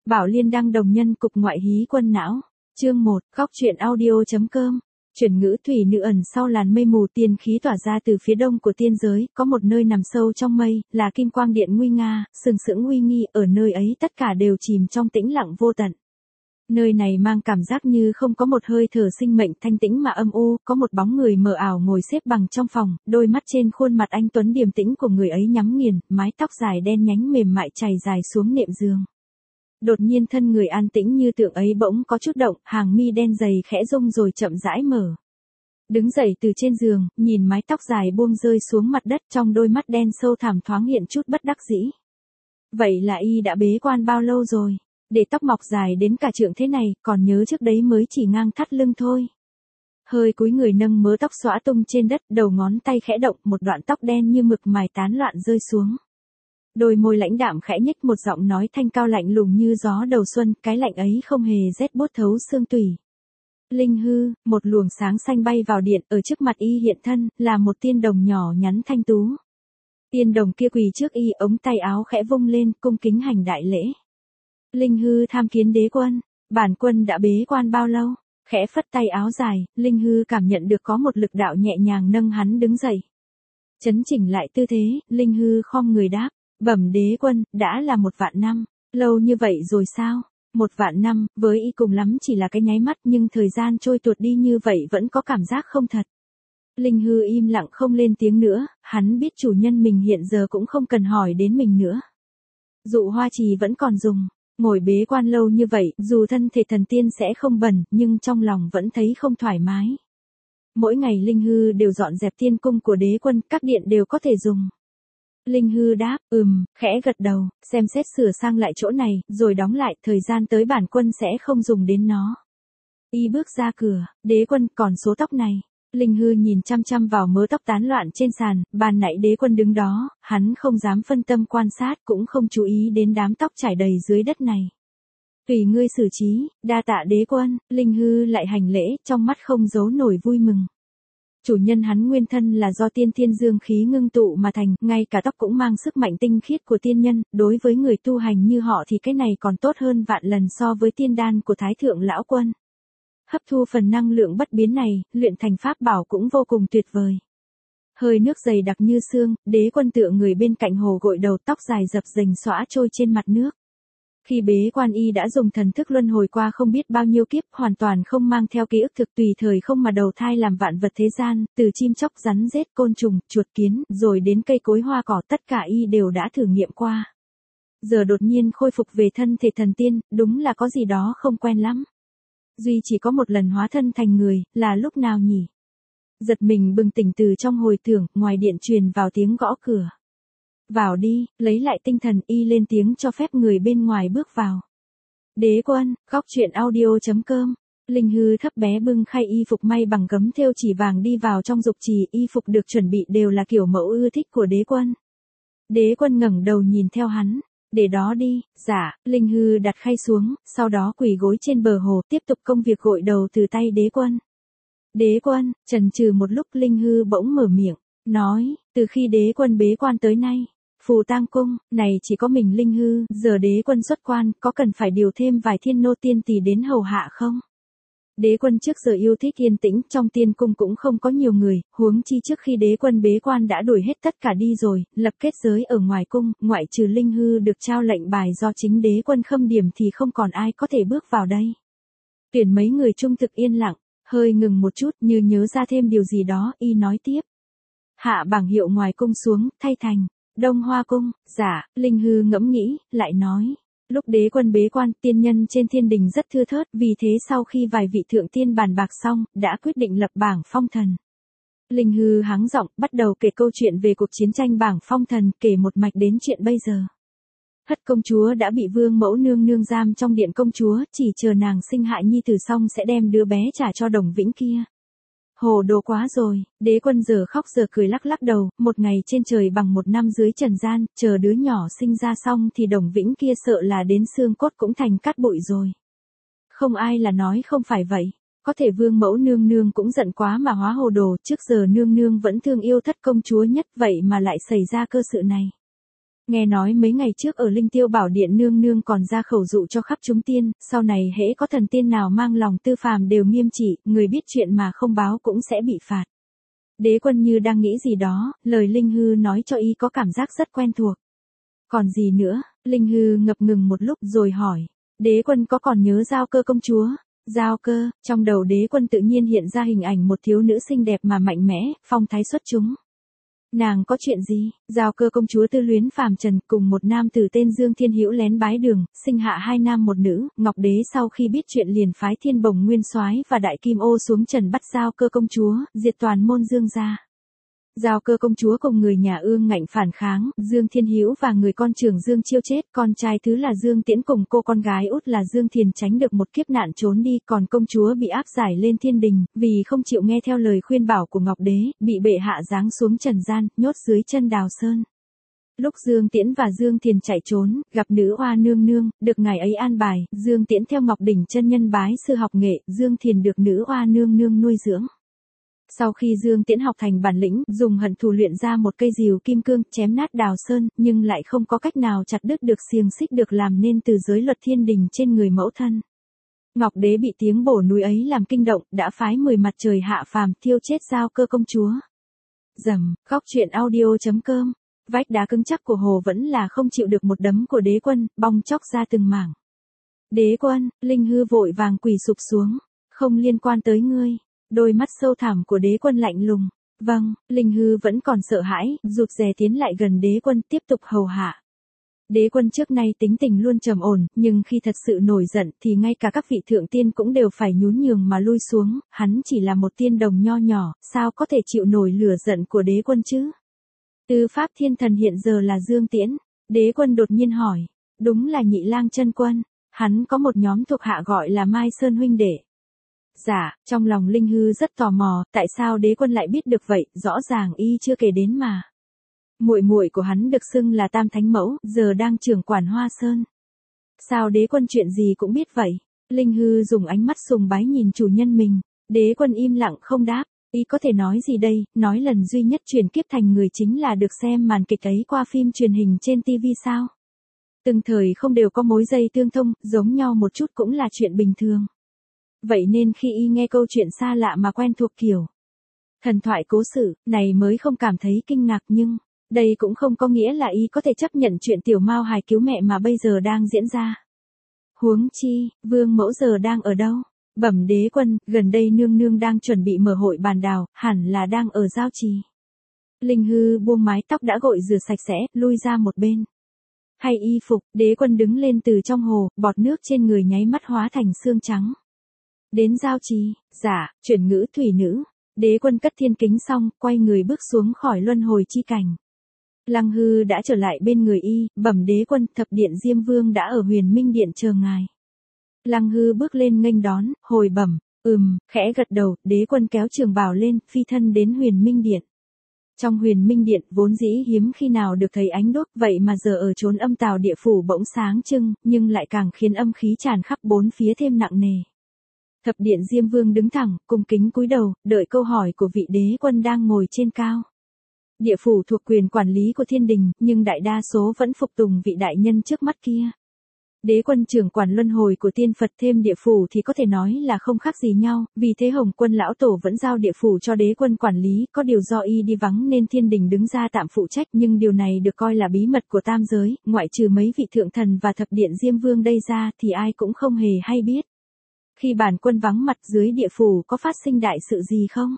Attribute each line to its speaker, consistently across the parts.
Speaker 1: Bảo Liên đăng đồng nhân cục ngoại hí quân não. Chương 1, góc truyện audio.com. Chuyển ngữ thủy nữ ẩn sau làn mây mù, tiên khí tỏa ra từ phía đông của tiên giới, có một nơi nằm sâu trong mây, là kim quang điện nguy nga, sừng sững uy nghi, ở nơi ấy tất cả đều chìm trong tĩnh lặng vô tận. Nơi này mang cảm giác như không có một hơi thở sinh mệnh, thanh tĩnh mà âm u, có một bóng người mờ ảo ngồi xếp bằng trong phòng, đôi mắt trên khuôn mặt anh tuấn điềm tĩnh của người ấy nhắm nghiền, mái tóc dài đen nhánh mềm mại chảy dài xuống nệm giường. Đột nhiên thân người an tĩnh như tượng ấy bỗng có chút động, hàng mi đen dày khẽ rung rồi chậm rãi mở. Đứng dậy từ trên giường, nhìn mái tóc dài buông rơi xuống mặt đất, trong đôi mắt đen sâu thẳm thoáng hiện chút bất đắc dĩ. Vậy là y đã bế quan bao lâu rồi? Để tóc mọc dài đến cả trượng thế này, còn nhớ trước đấy mới chỉ ngang thắt lưng thôi. Hơi cúi người nâng mớ tóc xõa tung trên đất, đầu ngón tay khẽ động, một đoạn tóc đen như mực mài tán loạn rơi xuống. Đôi môi lãnh đạm khẽ nhếch, một giọng nói thanh cao lạnh lùng như gió đầu xuân, cái lạnh ấy không hề rét buốt thấu xương tủy. Linh hư, một luồng sáng xanh bay vào điện, ở trước mặt y hiện thân, là một tiên đồng nhỏ nhắn thanh tú. Tiên đồng kia quỳ trước y, ống tay áo khẽ vung lên, cung kính hành đại lễ. Linh hư tham kiến đế quân, bản quân đã bế quan bao lâu? Khẽ phất tay áo dài, Linh hư cảm nhận được có một lực đạo nhẹ nhàng nâng hắn đứng dậy. Chấn chỉnh lại tư thế, Linh hư khom người đáp, bẩm đế quân, đã là 1.000 năm, lâu như vậy rồi sao? 1.000 năm, với y cùng lắm chỉ là cái nháy mắt, nhưng thời gian trôi tuột đi như vậy vẫn có cảm giác không thật. Linh hư im lặng không lên tiếng nữa, hắn biết chủ nhân mình hiện giờ cũng không cần hỏi đến mình nữa. Dụ hoa trì vẫn còn dùng. Ngồi bế quan lâu như vậy, dù thân thể thần tiên sẽ không bẩn, nhưng trong lòng vẫn thấy không thoải mái. Mỗi ngày Linh hư đều dọn dẹp tiên cung của đế quân, các điện đều có thể dùng. Linh hư đáp, khẽ gật đầu, xem xét sửa sang lại chỗ này, rồi đóng lại, thời gian tới bản quân sẽ không dùng đến nó. Y bước ra cửa, đế quân, còn số tóc này. Linh hư nhìn chăm chăm vào mớ tóc tán loạn trên sàn, ban nãy đế quân đứng đó, hắn không dám phân tâm quan sát, cũng không chú ý đến đám tóc trải đầy dưới đất này. Tùy ngươi xử trí, đa tạ đế quân. Linh hư lại hành lễ, trong mắt không giấu nổi vui mừng. Chủ nhân hắn nguyên thân là do tiên thiên dương khí ngưng tụ mà thành, ngay cả tóc cũng mang sức mạnh tinh khiết của tiên nhân, đối với người tu hành như họ thì cái này còn tốt hơn vạn lần so với tiên đan của Thái Thượng Lão Quân. Hấp thu phần năng lượng bất biến này, luyện thành pháp bảo cũng vô cùng tuyệt vời. Hơi nước dày đặc như sương, đế quân tựa người bên cạnh hồ gội đầu, tóc dài dập dềnh xõa trôi trên mặt nước. Khi bế quan y đã dùng thần thức luân hồi qua không biết bao nhiêu kiếp, hoàn toàn không mang theo ký ức thực, tùy thời không mà đầu thai làm vạn vật thế gian, từ chim chóc rắn rết côn trùng, chuột kiến, rồi đến cây cối hoa cỏ, tất cả y đều đã thử nghiệm qua. Giờ đột nhiên khôi phục về thân thể thần tiên, đúng là có gì đó không quen lắm. Duy chỉ có một lần hóa thân thành người, là lúc nào nhỉ? Giật mình bừng tỉnh từ trong hồi tưởng, ngoài điện truyền vào tiếng gõ cửa. Vào đi, lấy lại tinh thần, y lên tiếng cho phép người bên ngoài bước vào. Đế quân, góc truyện audio.com. Linh hư thấp bé bưng khay y phục may bằng gấm thêu chỉ vàng đi vào trong dục trì, y phục được chuẩn bị đều là kiểu mẫu ưa thích của đế quân. Đế quân ngẩng đầu nhìn theo hắn. Để đó đi, dạ. Linh hư đặt khay xuống, sau đó quỳ gối trên bờ hồ, tiếp tục công việc gội đầu từ tay đế quân. Đế quân, chần chừ một lúc Linh hư bỗng mở miệng, nói, từ khi đế quân bế quan tới nay, phù tang cung, này chỉ có mình Linh hư, giờ đế quân xuất quan, có cần phải điều thêm vài thiên nô tiên tỳ đến hầu hạ không? Đế quân trước giờ yêu thích yên tĩnh, trong tiên cung cũng không có nhiều người, huống chi trước khi đế quân bế quan đã đuổi hết tất cả đi rồi, lập kết giới ở ngoài cung, ngoại trừ Linh hư được trao lệnh bài do chính đế quân khâm điểm thì không còn ai có thể bước vào đây. Tuyển mấy người trung thực yên lặng, hơi ngừng một chút như nhớ ra thêm điều gì đó, y nói tiếp. Hạ bảng hiệu ngoài cung xuống, thay thành Đông Hoa cung. Dạ. Linh hư ngẫm nghĩ, lại nói. Lúc đế quân bế quan, tiên nhân trên thiên đình rất thưa thớt, vì thế sau khi vài vị thượng tiên bàn bạc xong, đã quyết định lập bảng phong thần. Linh hư hắng giọng, bắt đầu kể câu chuyện về cuộc chiến tranh bảng phong thần, kể một mạch đến chuyện bây giờ. Hất công chúa đã bị vương mẫu nương nương giam trong điện công chúa, chỉ chờ nàng sinh hạ nhi tử xong sẽ đem đứa bé trả cho Đồng Vĩnh kia. Hồ đồ quá rồi, đế quân giờ khóc giờ cười lắc lắc đầu, một ngày trên trời bằng 1 năm dưới trần gian, chờ đứa nhỏ sinh ra xong thì Đồng Vĩnh kia sợ là đến xương cốt cũng thành cát bụi rồi. Không ai là nói không phải vậy, có thể vương mẫu nương nương cũng giận quá mà hóa hồ đồ, trước giờ nương nương vẫn thương yêu thất công chúa nhất, vậy mà lại xảy ra cơ sự này. Nghe nói mấy ngày trước ở Linh Tiêu Bảo Điện nương nương còn ra khẩu dụ cho khắp chúng tiên, sau này hễ có thần tiên nào mang lòng tư phàm đều nghiêm trị, người biết chuyện mà không báo cũng sẽ bị phạt. Đế Quân như đang nghĩ gì đó, lời Linh Hư nói cho y có cảm giác rất quen thuộc. Còn gì nữa? Linh Hư ngập ngừng một lúc rồi hỏi. Đế Quân có còn nhớ Giao Cơ công chúa? Giao Cơ, trong đầu Đế Quân tự nhiên hiện ra hình ảnh một thiếu nữ xinh đẹp mà mạnh mẽ, phong thái xuất chúng. Nàng có chuyện gì? Giao Cơ công chúa tư luyến phàm trần, cùng một nam tử tên Dương Thiên Hữu lén bái đường, sinh hạ 2 nam 1 nữ. Ngọc Đế sau khi biết chuyện liền phái Thiên Bồng Nguyên Soái và Đại Kim Ô xuống trần bắt Giao Cơ công chúa, diệt toàn môn Dương gia. Giao Cơ công chúa cùng người nhà Ương Ngạnh phản kháng, Dương Thiên Hữu và người con trưởng Dương Chiêu chết, con trai thứ là Dương Tiễn cùng cô con gái út là Dương Thiền tránh được một kiếp nạn trốn đi, còn công chúa bị áp giải lên thiên đình, vì không chịu nghe theo lời khuyên bảo của Ngọc Đế, bị bệ hạ giáng xuống trần gian, nhốt dưới chân Đào Sơn. Lúc Dương Tiễn và Dương Thiền chạy trốn, gặp nữ oa nương nương, được ngài ấy an bài, Dương Tiễn theo Ngọc Đỉnh chân nhân bái sư học nghệ, Dương Thiền được nữ oa nương nương nuôi dưỡng. Sau khi Dương Tiễn học thành bản lĩnh, dùng hận thù luyện ra một cây rìu kim cương, chém nát Đào Sơn, nhưng lại không có cách nào chặt đứt được xiềng xích được làm nên từ giới luật thiên đình trên người mẫu thân. Ngọc Đế bị tiếng bổ núi ấy làm kinh động, đã phái 10 mặt trời hạ phàm thiêu chết Giao Cơ công chúa. Dầm, khóc chuyện audio.com. Vách đá cứng chắc của hồ vẫn là không chịu được một đấm của Đế Quân, bong chóc ra từng mảng. Đế Quân, Linh Hư vội vàng quỳ sụp xuống. Không liên quan tới ngươi. Đôi mắt sâu thẳm của Đế Quân lạnh lùng. Vâng, Linh Hư vẫn còn sợ hãi, rụt rè tiến lại gần Đế Quân tiếp tục hầu hạ. Đế Quân trước nay tính tình luôn trầm ổn, nhưng khi thật sự nổi giận thì ngay cả các vị thượng tiên cũng đều phải nhún nhường mà lui xuống, hắn chỉ là một tiên đồng nho nhỏ, sao có thể chịu nổi lửa giận của Đế Quân chứ? Tư Pháp Thiên Thần hiện giờ là Dương Tiễn. Đế Quân đột nhiên hỏi. Đúng là Nhị Lang chân quân, hắn có một nhóm thuộc hạ gọi là Mai Sơn huynh đệ. Dạ, trong lòng Linh Hư rất tò mò, tại sao Đế Quân lại biết được vậy, rõ ràng y chưa kể đến mà. Muội muội của hắn được xưng là Tam Thánh Mẫu, giờ đang trưởng quản Hoa Sơn. Sao Đế Quân chuyện gì cũng biết vậy? Linh Hư dùng ánh mắt sùng bái nhìn chủ nhân mình. Đế Quân im lặng không đáp, y có thể nói gì đây, nói lần duy nhất chuyển kiếp thành người chính là được xem màn kịch ấy qua phim truyền hình trên TV sao? Từng thời không đều có mối dây tương thông, giống nhau một chút cũng là chuyện bình thường. Vậy nên khi y nghe câu chuyện xa lạ mà quen thuộc kiểu thần thoại cố sự, này mới không cảm thấy kinh ngạc, nhưng đây cũng không có nghĩa là y có thể chấp nhận chuyện tiểu mao hài cứu mẹ mà bây giờ đang diễn ra. Huống chi, Vương Mẫu giờ đang ở đâu? Bẩm Đế Quân, gần đây nương nương đang chuẩn bị mở hội bàn đào, hẳn là đang ở Giao Trì. Linh Hư buông mái tóc đã gội rửa sạch sẽ, lui ra một bên. Hay y phục, Đế Quân đứng lên từ trong hồ, bọt nước trên người nháy mắt hóa thành xương trắng. Đến Giao Trì, dạ, chuyển ngữ thủy nữ. Đế Quân cất thiên kính xong, quay người bước xuống khỏi luân hồi chi cảnh. Lăng Hư đã trở lại bên người y, bẩm Đế Quân, thập điện Diêm Vương đã ở Huyền Minh Điện chờ ngài. Lăng Hư bước lên nghênh đón, hồi bẩm, khẽ gật đầu, Đế Quân kéo trường bào lên, phi thân đến Huyền Minh Điện. Trong Huyền Minh Điện vốn dĩ hiếm khi nào được thấy ánh đốt, vậy mà giờ ở chốn âm tào địa phủ bỗng sáng trưng, nhưng lại càng khiến âm khí tràn khắp bốn phía thêm nặng nề. Thập điện Diêm Vương đứng thẳng, cung kính cúi đầu, đợi câu hỏi của vị Đế Quân đang ngồi trên cao. Địa phủ thuộc quyền quản lý của thiên đình, nhưng đại đa số vẫn phục tùng vị đại nhân trước mắt kia. Đế Quân trưởng quản luân hồi của tiên Phật thêm địa phủ thì có thể nói là không khác gì nhau, vì thế Hồng Quân lão tổ vẫn giao địa phủ cho Đế Quân quản lý, có điều do y đi vắng nên thiên đình đứng ra tạm phụ trách, nhưng điều này được coi là bí mật của tam giới, ngoại trừ mấy vị thượng thần và thập điện Diêm Vương đây ra thì ai cũng không hề hay biết. Khi bản quân vắng mặt dưới địa phủ có phát sinh đại sự gì không?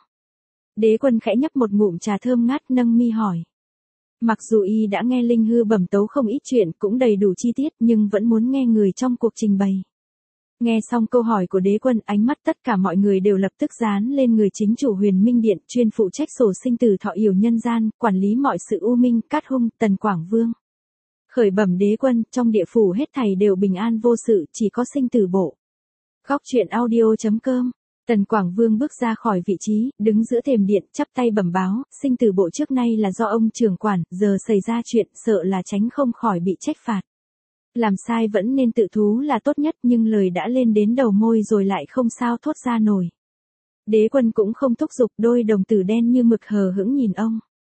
Speaker 1: Đế Quân khẽ nhấp một ngụm trà thơm ngát, nâng mi hỏi. Mặc dù y đã nghe Linh Hư bẩm tấu không ít chuyện cũng đầy đủ chi tiết nhưng vẫn muốn nghe người trong cuộc trình bày. Nghe xong câu hỏi của Đế Quân, ánh mắt tất cả mọi người đều lập tức dán lên người chính chủ Huyền Minh Điện, chuyên phụ trách sổ sinh tử thọ yểu nhân gian, quản lý mọi sự u minh, Cát Hung, Tần Quảng Vương. Khởi bẩm Đế Quân, trong địa phủ hết thảy đều bình an vô sự, chỉ có sinh tử bộ. Góc truyện audio.com. Tần Quảng Vương bước ra khỏi vị trí, đứng giữa thềm điện, chắp tay bẩm báo, sinh tử bộ trước nay là do ông trưởng quản, giờ xảy ra chuyện, sợ là tránh không khỏi bị trách phạt. Làm sai vẫn nên tự thú là tốt nhất, nhưng lời đã lên đến đầu môi rồi lại không sao thốt ra nổi. Đế Quân cũng không thúc giục, đôi đồng tử đen như mực hờ hững nhìn ông.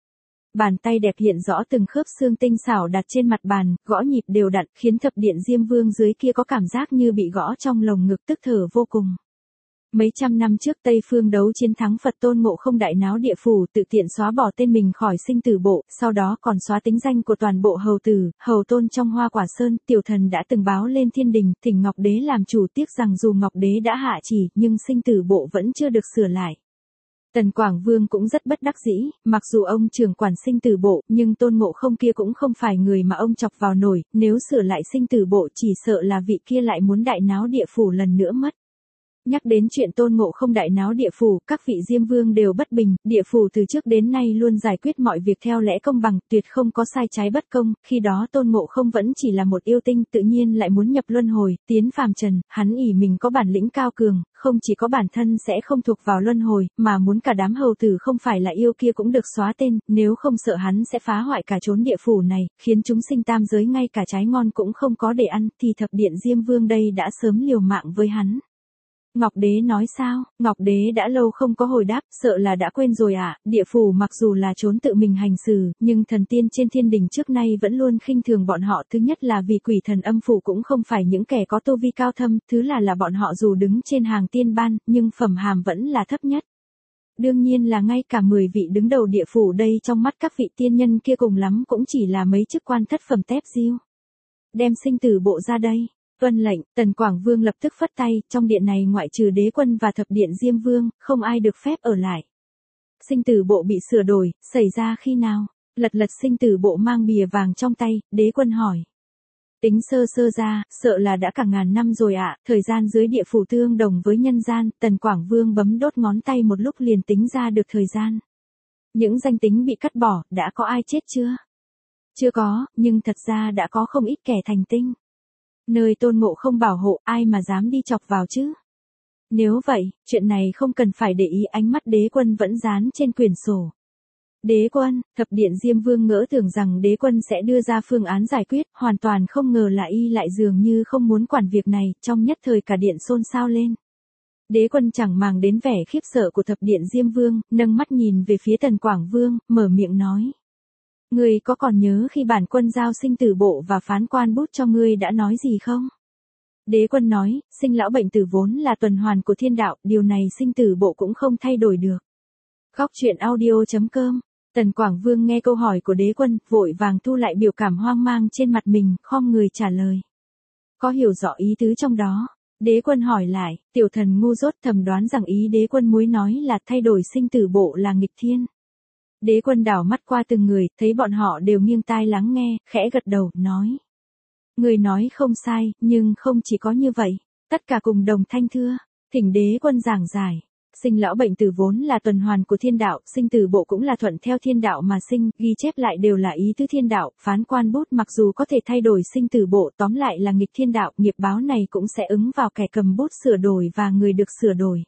Speaker 1: Bàn tay đẹp hiện rõ từng khớp xương tinh xảo đặt trên mặt bàn, gõ nhịp đều đặn, khiến thập điện Diêm Vương dưới kia có cảm giác như bị gõ trong lồng ngực, tức thở vô cùng. Mấy trăm năm trước Tây Phương đấu chiến thắng Phật Tôn Ngộ Không đại náo địa phủ, tự tiện xóa bỏ tên mình khỏi sinh tử bộ, sau đó còn xóa tính danh của toàn bộ hầu tử, hầu tôn trong Hoa Quả Sơn. Tiểu thần đã từng báo lên thiên đình, thỉnh Ngọc Đế làm chủ, tiếc rằng dù Ngọc Đế đã hạ chỉ, nhưng sinh tử bộ vẫn chưa được sửa lại. Tần Quảng Vương cũng rất bất đắc dĩ, mặc dù ông trưởng quản sinh tử bộ, nhưng Tôn Ngộ Không kia cũng không phải người mà ông chọc vào nổi, nếu sửa lại sinh tử bộ chỉ sợ là vị kia lại muốn đại náo địa phủ lần nữa mất. Nhắc đến chuyện Tôn Ngộ Không đại náo địa phủ, các vị Diêm Vương đều bất bình, địa phủ từ trước đến nay luôn giải quyết mọi việc theo lẽ công bằng, tuyệt không có sai trái bất công, khi đó Tôn Ngộ Không vẫn chỉ là một yêu tinh, tự nhiên lại muốn nhập luân hồi, tiến phàm trần, hắn ỷ mình có bản lĩnh cao cường, không chỉ có bản thân sẽ không thuộc vào luân hồi, mà muốn cả đám hầu tử không phải là yêu kia cũng được xóa tên, nếu không sợ hắn sẽ phá hoại cả chốn địa phủ này, khiến chúng sinh tam giới ngay cả trái ngon cũng không có để ăn, thì thập điện Diêm Vương đây đã sớm liều mạng với hắn. Ngọc Đế nói sao? Ngọc Đế đã lâu không có hồi đáp, sợ là đã quên rồi ạ. Địa phủ mặc dù là trốn tự mình hành xử, nhưng thần tiên trên thiên đình trước nay vẫn luôn khinh thường bọn họ. Thứ nhất là vì quỷ thần âm phủ cũng không phải những kẻ có tu vi cao thâm, thứ là bọn họ dù đứng trên hàng tiên ban, nhưng phẩm hàm vẫn là thấp nhất. Đương nhiên là ngay cả 10 vị đứng đầu địa phủ đây trong mắt các vị tiên nhân kia cùng lắm cũng chỉ là mấy chức quan thất phẩm tép diêu. Đem sinh tử bộ ra đây. Tuân lệnh, Tần Quảng Vương lập tức phất tay, trong điện này ngoại trừ đế quân và thập điện Diêm Vương, không ai được phép ở lại. Sinh tử bộ bị sửa đổi, xảy ra khi nào? Lật sinh tử bộ mang bìa vàng trong tay, đế quân hỏi. Tính sơ ra, sợ là đã cả ngàn năm rồi ạ, thời gian dưới địa phủ tương đồng với nhân gian, Tần Quảng Vương bấm đốt ngón tay một lúc liền tính ra được thời gian. Những danh tính bị cắt bỏ, đã có ai chết chưa? Chưa có, nhưng thật ra đã có không ít kẻ thành tinh. Nơi Tôn Ngộ Không bảo hộ, ai mà dám đi chọc vào chứ? Nếu vậy, chuyện này không cần phải để ý, ánh mắt đế quân vẫn dán trên quyển sổ. Đế quân, thập điện Diêm Vương ngỡ tưởng rằng đế quân sẽ đưa ra phương án giải quyết, hoàn toàn không ngờ là y lại dường như không muốn quản việc này, trong nhất thời cả điện xôn xao lên. Đế quân chẳng màng đến vẻ khiếp sợ của thập điện Diêm Vương, nâng mắt nhìn về phía Tần Quảng Vương, mở miệng nói. Ngươi có còn nhớ khi bản quân giao sinh tử bộ và phán quan bút cho ngươi đã nói gì không? Đế quân nói, sinh lão bệnh tử vốn là tuần hoàn của thiên đạo, điều này sinh tử bộ cũng không thay đổi được. Góc truyện audio.com. Tần Quảng Vương nghe câu hỏi của đế quân, vội vàng thu lại biểu cảm hoang mang trên mặt mình, khom người trả lời. Có hiểu rõ ý tứ trong đó. Đế quân hỏi lại, tiểu thần ngu dốt thầm đoán rằng ý đế quân muốn nói là thay đổi sinh tử bộ là nghịch thiên. Đế quân đảo mắt qua từng người, thấy bọn họ đều nghiêng tai lắng nghe, khẽ gật đầu, nói. Người nói không sai, nhưng không chỉ có như vậy. Tất cả cùng đồng thanh thưa, thỉnh đế quân giảng giải. Sinh lão bệnh tử vốn là tuần hoàn của thiên đạo, sinh tử bộ cũng là thuận theo thiên đạo mà sinh, ghi chép lại đều là ý tứ thiên đạo, phán quan bút mặc dù có thể thay đổi sinh tử bộ, tóm lại là nghịch thiên đạo, nghiệp báo này cũng sẽ ứng vào kẻ cầm bút sửa đổi và người được sửa đổi.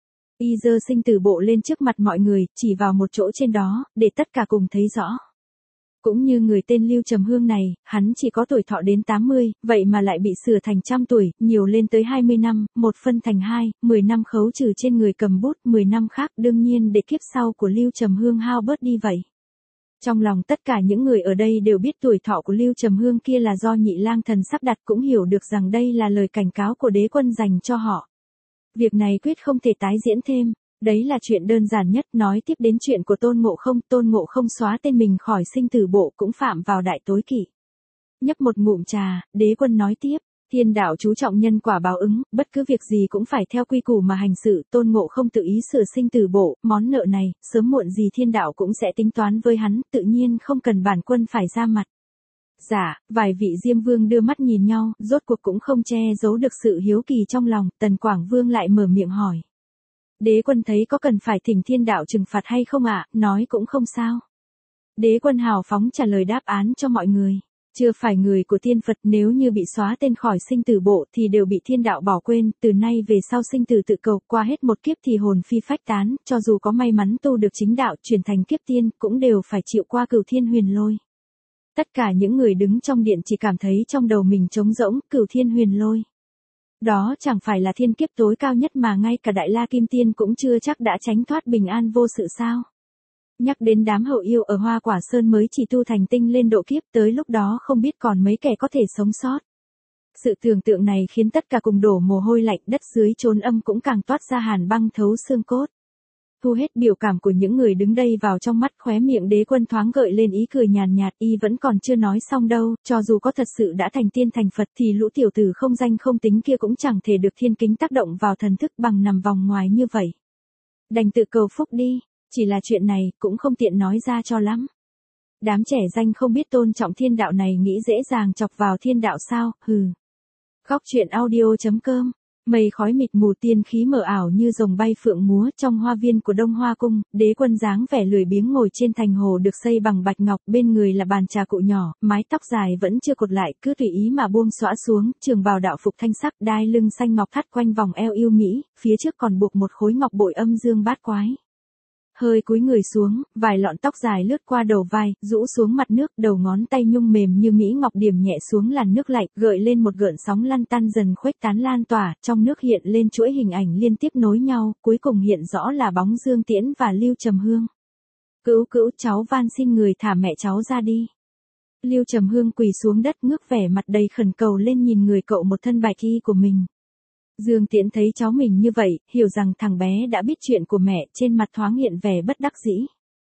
Speaker 1: Y giơ sinh tử bộ lên trước mặt mọi người, chỉ vào một chỗ trên đó, để tất cả cùng thấy rõ. Cũng như người tên Lưu Trầm Hương này, hắn chỉ có tuổi thọ đến 80, vậy mà lại bị sửa thành trăm tuổi, nhiều lên tới 20 năm, một phân thành 2, 10 năm khấu trừ trên người cầm bút, 10 năm khác đương nhiên để kiếp sau của Lưu Trầm Hương hao bớt đi vậy. Trong lòng tất cả những người ở đây đều biết tuổi thọ của Lưu Trầm Hương kia là do Nhị Lang Thần sắp đặt, cũng hiểu được rằng đây là lời cảnh cáo của đế quân dành cho họ. Việc này quyết không thể tái diễn thêm. Đấy là chuyện đơn giản nhất, nói tiếp đến chuyện của Tôn Ngộ Không xóa tên mình khỏi sinh tử bộ cũng phạm vào đại tối kỵ. Nhấp một ngụm trà, đế quân nói tiếp, thiên đạo chú trọng nhân quả báo ứng, bất cứ việc gì cũng phải theo quy củ mà hành sự, Tôn Ngộ Không tự ý sửa sinh tử bộ, món nợ này, sớm muộn gì thiên đạo cũng sẽ tính toán với hắn, tự nhiên không cần bản quân phải ra mặt. Dạ, vài vị Diêm Vương đưa mắt nhìn nhau, rốt cuộc cũng không che giấu được sự hiếu kỳ trong lòng, Tần Quảng Vương lại mở miệng hỏi. Đế quân thấy có cần phải thỉnh thiên đạo trừng phạt hay không ạ, nói cũng không sao. Đế quân hào phóng trả lời đáp án cho mọi người. Chưa phải người của tiên Phật, nếu như bị xóa tên khỏi sinh tử bộ thì đều bị thiên đạo bỏ quên, từ nay về sau sinh tử tự cầu, qua hết một kiếp thì hồn phi phách tán, cho dù có may mắn tu được chính đạo chuyển thành kiếp tiên, cũng đều phải chịu qua Cửu Thiên Huyền Lôi. Tất cả những người đứng trong điện chỉ cảm thấy trong đầu mình trống rỗng, Cửu Thiên Huyền Lôi. Đó chẳng phải là thiên kiếp tối cao nhất mà ngay cả Đại La Kim Tiên cũng chưa chắc đã tránh thoát bình an vô sự sao? Nhắc đến đám hậu yêu ở Hoa Quả Sơn mới chỉ tu thành tinh lên độ kiếp, tới lúc đó không biết còn mấy kẻ có thể sống sót. Sự tưởng tượng này khiến tất cả cùng đổ mồ hôi lạnh, đất dưới chốn âm cũng càng toát ra hàn băng thấu xương cốt. Thu hết biểu cảm của những người đứng đây vào trong mắt, khóe miệng Đế Quân thoáng gợi lên ý cười nhàn nhạt, y vẫn còn chưa nói xong đâu, cho dù có thật sự đã thành tiên thành Phật thì lũ tiểu tử không danh không tính kia cũng chẳng thể được thiên kính tác động vào thần thức bằng nằm vòng ngoài như vậy. Đành tự cầu phúc đi, chỉ là chuyện này cũng không tiện nói ra cho lắm. Đám trẻ danh không biết tôn trọng thiên đạo này nghĩ dễ dàng chọc vào thiên đạo sao, hừ. Góc truyện audio.com. Mây khói mịt mù, tiên khí mờ ảo như rồng bay phượng múa trong hoa viên của Đông Hoa Cung. Đế Quân dáng vẻ lười biếng ngồi trên thành hồ được xây bằng bạch ngọc, bên người là bàn trà cụ nhỏ, mái tóc dài vẫn chưa cột lại, cứ tùy ý mà buông xõa xuống, trường bào đạo phục thanh sắc, đai lưng xanh ngọc thắt quanh vòng eo yêu mỹ, phía trước còn buộc một khối ngọc bội âm dương bát quái. Hơi cúi người xuống, vài lọn tóc dài lướt qua đầu vai, rũ xuống mặt nước, đầu ngón tay nhung mềm như mỹ ngọc điểm nhẹ xuống làn nước lạnh, gợi lên một gợn sóng lăn tăn dần khuếch tán lan tỏa, trong nước hiện lên chuỗi hình ảnh liên tiếp nối nhau, cuối cùng hiện rõ là bóng Dương Tiễn và Lưu Trầm Hương. Cữu cữu, cháu van xin người thả mẹ cháu ra đi. Lưu Trầm Hương quỳ xuống đất, ngước vẻ mặt đầy khẩn cầu lên nhìn người cậu một thân bạch y của mình. Dương Tiễn thấy cháu mình như vậy, hiểu rằng thằng bé đã biết chuyện của mẹ, trên mặt thoáng hiện vẻ bất đắc dĩ.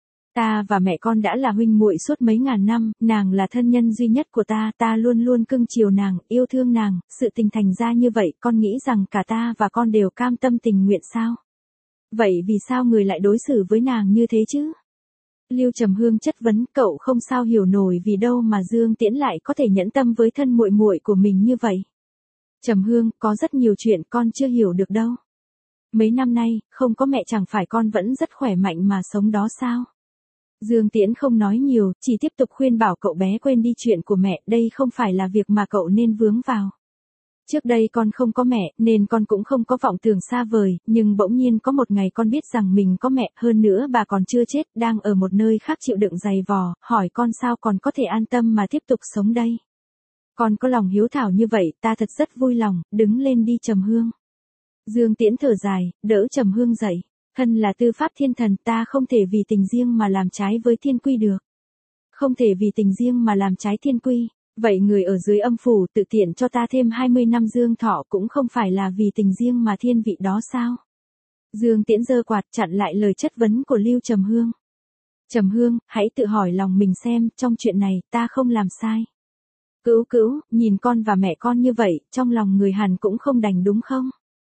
Speaker 1: Ta và mẹ con đã là huynh muội suốt mấy ngàn năm, nàng là thân nhân duy nhất của ta, ta luôn luôn cưng chiều nàng, yêu thương nàng, sự tình thành ra như vậy, con nghĩ rằng cả ta và con đều cam tâm tình nguyện sao? Vậy vì sao người lại đối xử với nàng như thế chứ? Lưu Trầm Hương chất vấn, cậu không sao hiểu nổi vì đâu mà Dương Tiễn lại có thể nhẫn tâm với thân muội muội của mình như vậy. Trầm Hương, có rất nhiều chuyện con chưa hiểu được đâu. Mấy năm nay, không có mẹ chẳng phải con vẫn rất khỏe mạnh mà sống đó sao? Dương Tiễn không nói nhiều, chỉ tiếp tục khuyên bảo cậu bé quên đi chuyện của mẹ, đây không phải là việc mà cậu nên vướng vào. Trước đây con không có mẹ, nên con cũng không có vọng tưởng xa vời, nhưng bỗng nhiên có một ngày con biết rằng mình có mẹ, hơn nữa bà còn chưa chết, đang ở một nơi khác chịu đựng dày vò, hỏi con sao còn có thể an tâm mà tiếp tục sống đây. Con có lòng hiếu thảo như vậy, ta thật rất vui lòng, đứng lên đi Trầm Hương. Dương Tiễn thở dài, đỡ Trầm Hương dậy. Thân là tư pháp thiên thần, ta không thể vì tình riêng mà làm trái với thiên quy được. Không thể vì tình riêng mà làm trái thiên quy. Vậy người ở dưới âm phủ tự tiện cho ta thêm 20 năm dương thọ cũng không phải là vì tình riêng mà thiên vị đó sao? Dương Tiễn giơ quạt chặn lại lời chất vấn của Lưu Trầm Hương. Trầm Hương, hãy tự hỏi lòng mình xem, trong chuyện này, ta không làm sai. Cữu cữu, nhìn con và mẹ con như vậy, trong lòng người hẳn cũng không đành đúng không?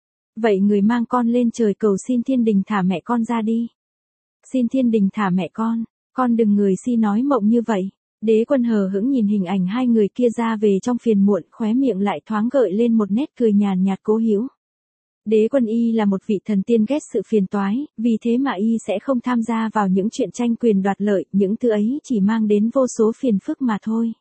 Speaker 1: Vậy người mang con lên trời cầu xin thiên đình thả mẹ con ra đi. Xin thiên đình thả mẹ con đừng người si nói mộng như vậy. Đế Quân hờ hững nhìn hình ảnh hai người kia ra về trong phiền muộn, khóe miệng lại thoáng gợi lên một nét cười nhàn nhạt cố hữu. Đế Quân y là một vị thần tiên ghét sự phiền toái, vì thế mà y sẽ không tham gia vào những chuyện tranh quyền đoạt lợi, những thứ ấy chỉ mang đến vô số phiền phức mà thôi.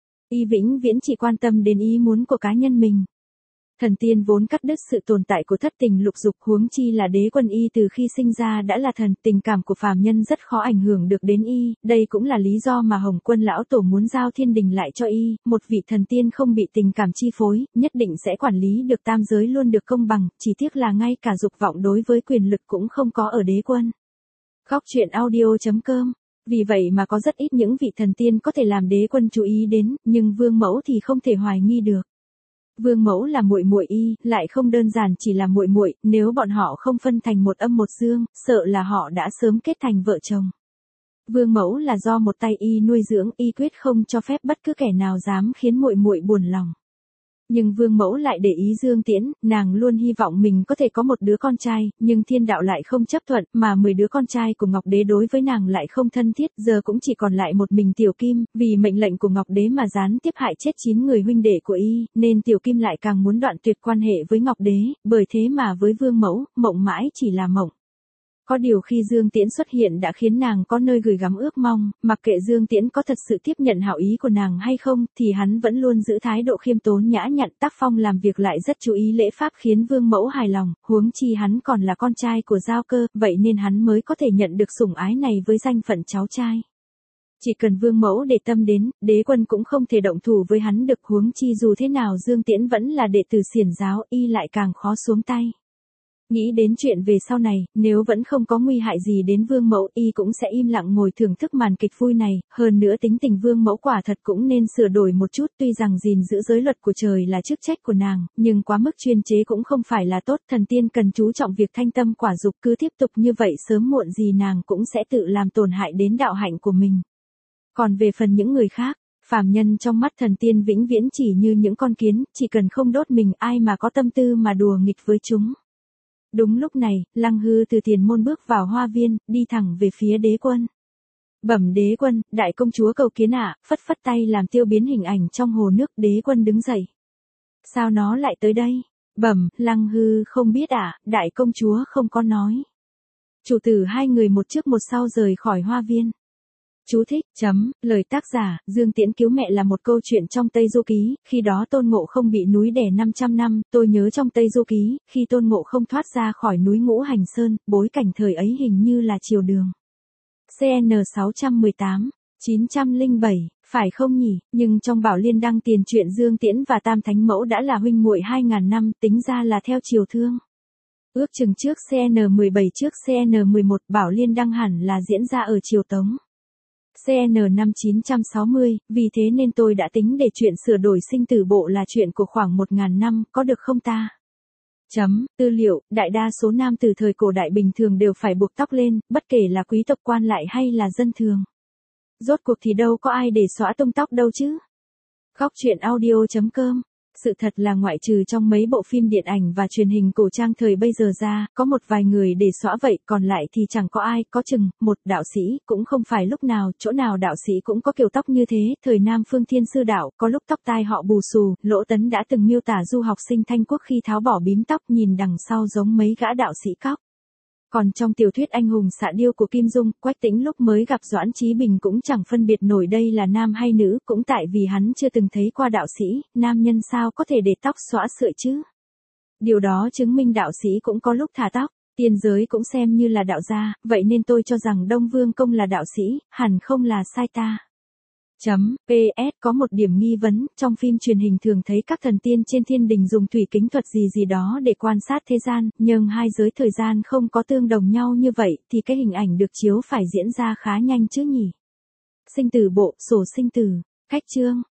Speaker 1: Y vĩnh viễn chỉ quan tâm đến ý muốn của cá nhân mình. Thần tiên vốn cắt đứt sự tồn tại của thất tình lục dục, huống chi là Đế Quân y từ khi sinh ra đã là thần, tình cảm của phàm nhân rất khó ảnh hưởng được đến y, đây cũng là lý do mà Hồng Quân lão tổ muốn giao thiên đình lại cho y, một vị thần tiên không bị tình cảm chi phối, nhất định sẽ quản lý được tam giới luôn được công bằng, chỉ tiếc là ngay cả dục vọng đối với quyền lực cũng không có ở Đế Quân. Góc truyện audio.com. Vì vậy mà có rất ít những vị thần tiên có thể làm Đế Quân chú ý đến, nhưng Vương Mẫu thì không thể hoài nghi được. Vương Mẫu là muội muội y, lại không đơn giản chỉ là muội muội, nếu bọn họ không phân thành một âm một dương, sợ là họ đã sớm kết thành vợ chồng. Vương Mẫu là do một tay y nuôi dưỡng, y quyết không cho phép bất cứ kẻ nào dám khiến muội muội buồn lòng. Nhưng Vương Mẫu lại để ý Dương Tiễn, nàng luôn hy vọng mình có thể có một đứa con trai, nhưng thiên đạo lại không chấp thuận, mà 10 đứa con trai của Ngọc Đế đối với nàng lại không thân thiết, giờ cũng chỉ còn lại một mình Tiểu Kim, vì mệnh lệnh của Ngọc Đế mà gián tiếp hại chết 9 người huynh đệ của y, nên Tiểu Kim lại càng muốn đoạn tuyệt quan hệ với Ngọc Đế, bởi thế mà với Vương Mẫu, mộng mãi chỉ là mộng. Có điều khi Dương Tiễn xuất hiện đã khiến nàng có nơi gửi gắm ước mong, mặc kệ Dương Tiễn có thật sự tiếp nhận hảo ý của nàng hay không, thì hắn vẫn luôn giữ thái độ khiêm tốn nhã nhặn, tác phong làm việc lại rất chú ý lễ pháp khiến Vương Mẫu hài lòng, huống chi hắn còn là con trai của Giao Cơ, vậy nên hắn mới có thể nhận được sủng ái này với danh phận cháu trai. Chỉ cần Vương Mẫu để tâm đến, Đế Quân cũng không thể động thủ với hắn được, huống chi dù thế nào Dương Tiễn vẫn là đệ tử xiển giáo, y lại càng khó xuống tay. Nghĩ đến chuyện về sau này, nếu vẫn không có nguy hại gì đến Vương Mẫu, y cũng sẽ im lặng ngồi thưởng thức màn kịch vui này, hơn nữa tính tình Vương Mẫu quả thật cũng nên sửa đổi một chút, tuy rằng gìn giữ giới luật của trời là chức trách của nàng, nhưng quá mức chuyên chế cũng không phải là tốt, thần tiên cần chú trọng việc thanh tâm quả dục, cứ tiếp tục như vậy sớm muộn gì nàng cũng sẽ tự làm tổn hại đến đạo hạnh của mình. Còn về phần những người khác, phàm nhân trong mắt thần tiên vĩnh viễn chỉ như những con kiến, chỉ cần không đốt mình, ai mà có tâm tư mà đùa nghịch với chúng. Đúng lúc này, Lăng Hư từ tiền môn bước vào hoa viên, đi thẳng về phía đế quân. Bẩm đế quân, đại công chúa cầu kiến ạ, phất phất tay làm tiêu biến hình ảnh trong hồ nước, đế quân đứng dậy. Sao nó lại tới đây? Bẩm, Lăng Hư không biết ạ, đại công chúa không có nói. Chủ tử hai người một trước một sau rời khỏi hoa viên. Chú thích, lời tác giả, Dương Tiễn cứu mẹ là một câu chuyện trong Tây Du Ký, khi đó Tôn Ngộ Không bị núi đè 500 năm, tôi nhớ trong Tây Du Ký, khi Tôn Ngộ Không thoát ra khỏi núi Ngũ Hành Sơn, bối cảnh thời ấy hình như là triều Đường. CN 618, 907, phải không nhỉ, nhưng trong Bảo Liên đăng tiền truyện Dương Tiễn và Tam Thánh Mẫu đã là huynh muội 2000 năm, tính ra là theo triều Thương. Ước chừng trước CN 17 trước CN 11 Bảo Liên đăng hẳn là diễn ra ở triều Tống. CN năm 960, vì thế nên tôi đã tính để chuyện sửa đổi sinh tử bộ là chuyện của khoảng 1000 năm, có được không ta? Tư liệu, đại đa số nam từ thời cổ đại bình thường đều phải buộc tóc lên, bất kể là quý tộc quan lại hay là dân thường. Rốt cuộc thì đâu có ai để xõa tung tóc đâu chứ? Góc truyện audio.com. Sự thật là ngoại trừ trong mấy bộ phim điện ảnh và truyền hình cổ trang thời bây giờ ra, có một vài người để xõa vậy, còn lại thì chẳng có ai, có chừng, một đạo sĩ, cũng không phải lúc nào, chỗ nào đạo sĩ cũng có kiểu tóc như thế, thời Nam Phương Thiên Sư Đạo, có lúc tóc tai họ bù xù, Lỗ Tấn đã từng miêu tả du học sinh Thanh Quốc khi tháo bỏ bím tóc nhìn đằng sau giống mấy gã đạo sĩ cóc. Còn trong tiểu thuyết Anh hùng xạ điêu của Kim Dung, Quách Tĩnh lúc mới gặp Doãn Chí Bình cũng chẳng phân biệt nổi đây là nam hay nữ, cũng tại vì hắn chưa từng thấy qua đạo sĩ, nam nhân sao có thể để tóc xõa sợi chứ. Điều đó chứng minh đạo sĩ cũng có lúc thả tóc, tiên giới cũng xem như là đạo gia, vậy nên tôi cho rằng Đông Vương Công là đạo sĩ, hẳn không là sai ta. PS có một điểm nghi vấn, trong phim truyền hình thường thấy các thần tiên trên thiên đình dùng thủy kính thuật gì đó để quan sát thế gian, nhưng hai giới thời gian không có tương đồng nhau như vậy, thì cái hình ảnh được chiếu phải diễn ra khá nhanh chứ nhỉ? Sinh tử bộ, sổ sinh tử, cách chương.